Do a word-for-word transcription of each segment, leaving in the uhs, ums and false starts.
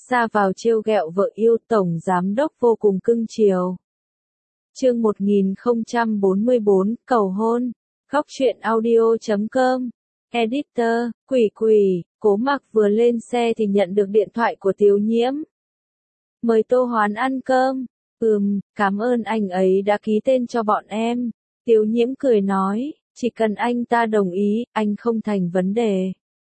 ra vào trêu ghẹo vợ yêu, tổng giám đốc vô cùng cưng chiều. Chương một nghìn không trăm bốn mươi bốn, cầu hôn. Góc truyện audio chấm com. Editor, Quỷ Quỷ. Cố Mặc vừa lên xe thì nhận được điện thoại của Tiếu Nhiễm. Mời Tô Hoán ăn cơm. Ừm, cảm ơn anh ấy đã ký tên cho bọn em. Tiếu Nhiễm cười nói, chỉ cần anh ta đồng ý, anh không thành vấn đề.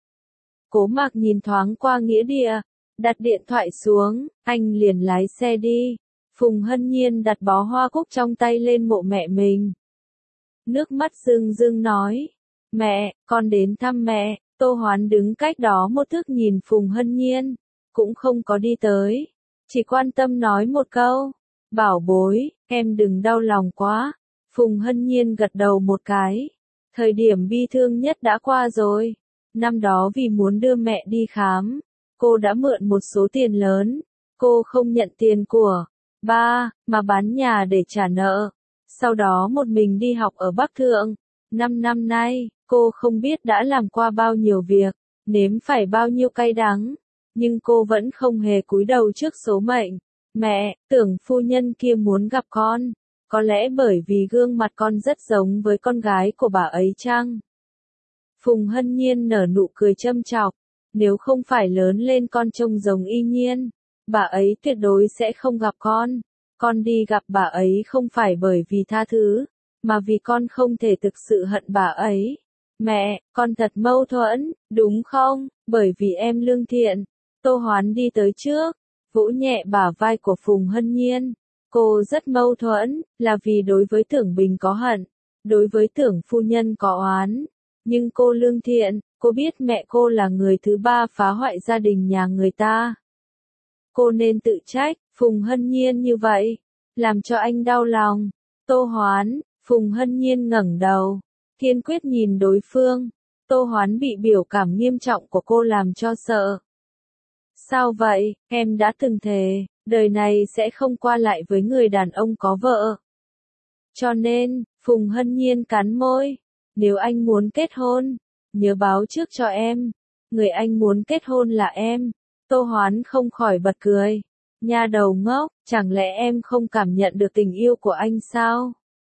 Cố Mặc nhìn thoáng qua nghĩa địa, đặt điện thoại xuống, anh liền lái xe đi. Phùng Hân Nhiên đặt bó hoa cúc trong tay lên mộ mẹ mình. Nước mắt rưng rưng nói, mẹ, con đến thăm mẹ. Tô Hoán đứng cách đó một thước nhìn Phùng Hân Nhiên, cũng không có đi tới, chỉ quan tâm nói một câu, bảo bối, em đừng đau lòng quá. Phùng Hân Nhiên gật đầu một cái, thời điểm bi thương nhất đã qua rồi. Năm đó vì muốn đưa mẹ đi khám, cô đã mượn một số tiền lớn, cô không nhận tiền của ba, mà bán nhà để trả nợ. Sau đó một mình đi học ở Bắc Thượng. Năm năm nay, cô không biết đã làm qua bao nhiêu việc, nếm phải bao nhiêu cay đắng, nhưng cô vẫn không hề cúi đầu trước số mệnh. Mẹ, tưởng phu nhân kia muốn gặp con, có lẽ bởi vì gương mặt con rất giống với con gái của bà ấy chăng? Phùng Hân Nhiên nở nụ cười châm chọc, nếu không phải lớn lên con trông giống y nhiên, bà ấy tuyệt đối sẽ không gặp con. Con đi gặp bà ấy không phải bởi vì tha thứ, mà vì con không thể thực sự hận bà ấy. Mẹ, con thật mâu thuẫn, đúng không? Bởi vì em lương thiện. Tô Hoán đi tới trước, vỗ nhẹ bả vai của Phùng Hân Nhiên. Cô rất mâu thuẫn, là vì đối với Tưởng Bình có hận, đối với Tưởng phu nhân có oán. Nhưng cô lương thiện, cô biết mẹ cô là người thứ ba phá hoại gia đình nhà người ta. Cô nên tự trách, Phùng Hân Nhiên như vậy, làm cho anh đau lòng. Tô Hoán, Phùng Hân Nhiên ngẩng đầu, kiên quyết nhìn đối phương. Tô Hoán bị biểu cảm nghiêm trọng của cô làm cho sợ. Sao vậy, em đã từng thề, đời này sẽ không qua lại với người đàn ông có vợ. Cho nên, Phùng Hân Nhiên cắn môi, nếu anh muốn kết hôn, nhớ báo trước cho em. Người anh muốn kết hôn là em. Tô Hoán không khỏi bật cười. Nha đầu ngốc, chẳng lẽ em không cảm nhận được tình yêu của anh sao?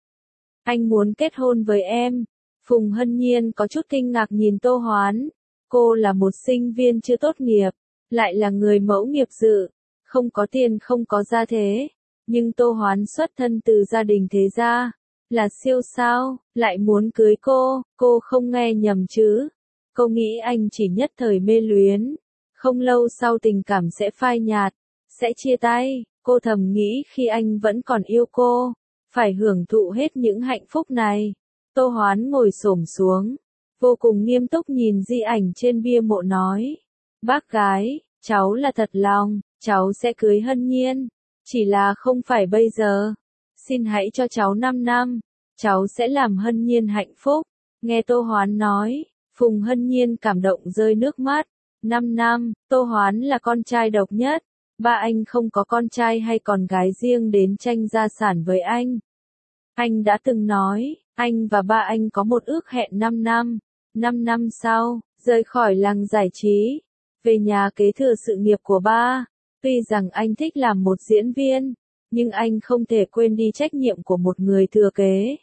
Anh muốn kết hôn với em. Phùng Hân Nhiên có chút kinh ngạc nhìn Tô Hoán. Cô là một sinh viên chưa tốt nghiệp, lại là người mẫu nghiệp dự, không có tiền không có gia thế. Nhưng Tô Hoán xuất thân từ gia đình thế gia, là siêu sao, lại muốn cưới cô, cô không nghe nhầm chứ. Cô nghĩ anh chỉ nhất thời mê luyến, không lâu sau tình cảm sẽ phai nhạt, sẽ chia tay. Cô thầm nghĩ khi anh vẫn còn yêu cô, phải hưởng thụ hết những hạnh phúc này. Tô Hoán ngồi xổm xuống, vô cùng nghiêm túc nhìn di ảnh trên bia mộ nói, bác gái, cháu là thật lòng, cháu sẽ cưới Hân Nhiên, chỉ là không phải bây giờ. Xin hãy cho cháu năm năm, cháu sẽ làm Hân Nhiên hạnh phúc. Nghe Tô Hoán nói, Phùng Hân Nhiên cảm động rơi nước mắt. Năm năm, Tô Hoán là con trai độc nhất, ba anh không có con trai hay con gái riêng đến tranh gia sản với anh. Anh đã từng nói, anh và ba anh có một ước hẹn năm năm, năm năm sau, rời khỏi làng giải trí, về nhà kế thừa sự nghiệp của ba. Tuy rằng anh thích làm một diễn viên, nhưng anh không thể quên đi trách nhiệm của một người thừa kế.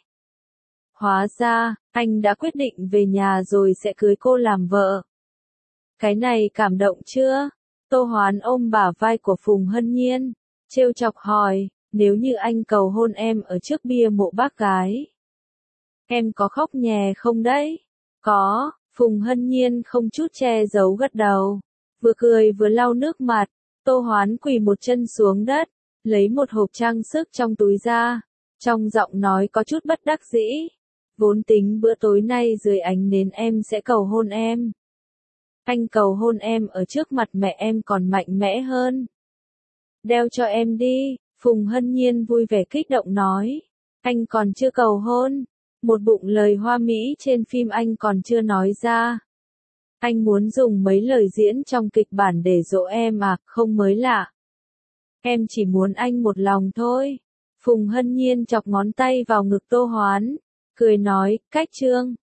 Hóa ra, anh đã quyết định về nhà rồi sẽ cưới cô làm vợ. Cái này cảm động chưa? Tô Hoán ôm bả vai của Phùng Hân Nhiên, trêu chọc hỏi, nếu như anh cầu hôn em ở trước bia mộ bác gái, em có khóc nhè không đấy? Có. Phùng Hân Nhiên không chút che giấu gật đầu, vừa cười vừa lau nước mặt. Tô Hoán quỳ một chân xuống đất, lấy một hộp trang sức trong túi ra, trong giọng nói có chút bất đắc dĩ. Vốn tính bữa tối nay dưới ánh nến em sẽ cầu hôn em. Anh cầu hôn em ở trước mặt mẹ em còn mạnh mẽ hơn. Đeo cho em đi, Phùng Hân Nhiên vui vẻ kích động nói. Anh còn chưa cầu hôn, một bụng lời hoa mỹ trên phim anh còn chưa nói ra. Anh muốn dùng mấy lời diễn trong kịch bản để dỗ em à, không mới lạ. Em chỉ muốn anh một lòng thôi. Phùng Hân Nhiên chọc ngón tay vào ngực Tô Hoán, cười nói, cách trương.